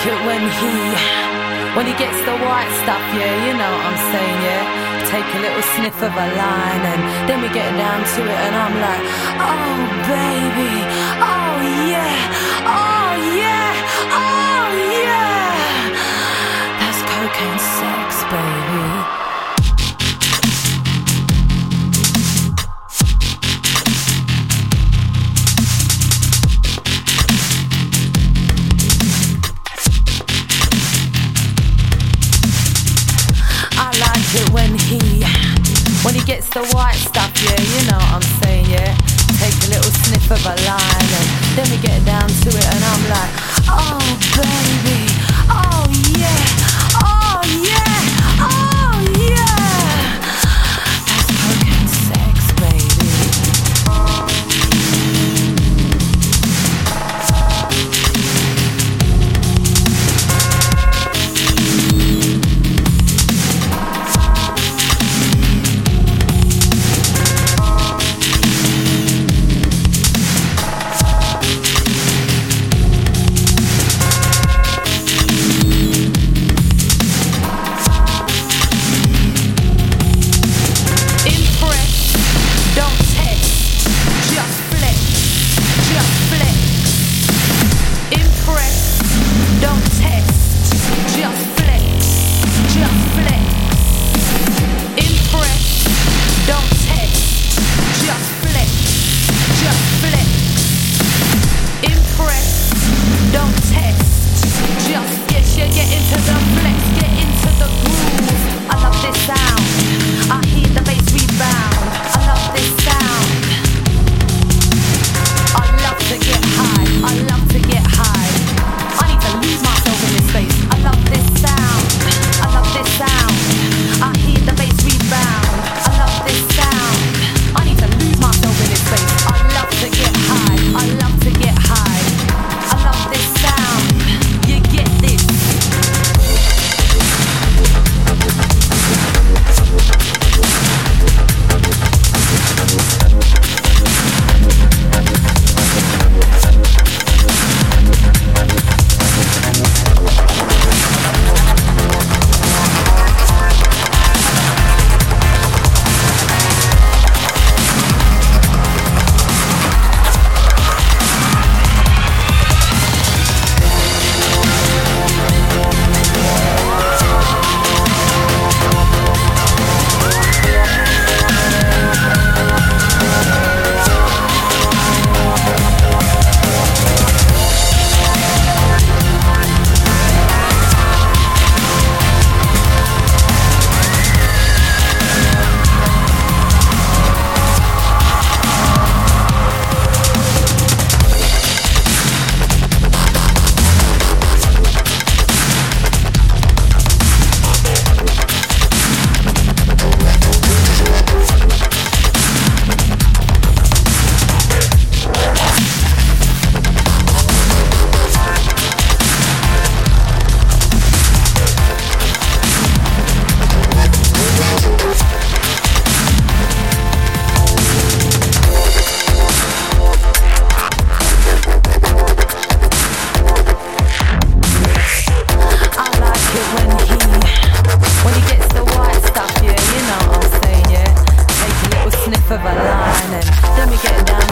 it when he gets the white stuff, yeah, you know what I'm saying, yeah. Take a little sniff of a line and then we get down to it and I'm like, oh baby, oh yeah, oh yeah, oh yeah. That's cocaine sex, baby. When he gets the white stuff, yeah, you know what I'm saying, yeah. Take a little sniff of a line and then we get down to it and I'm like, oh baby, oh yeah, oh yeah, oh yeah. That's cocaine sex, baby. Of a line and then we get down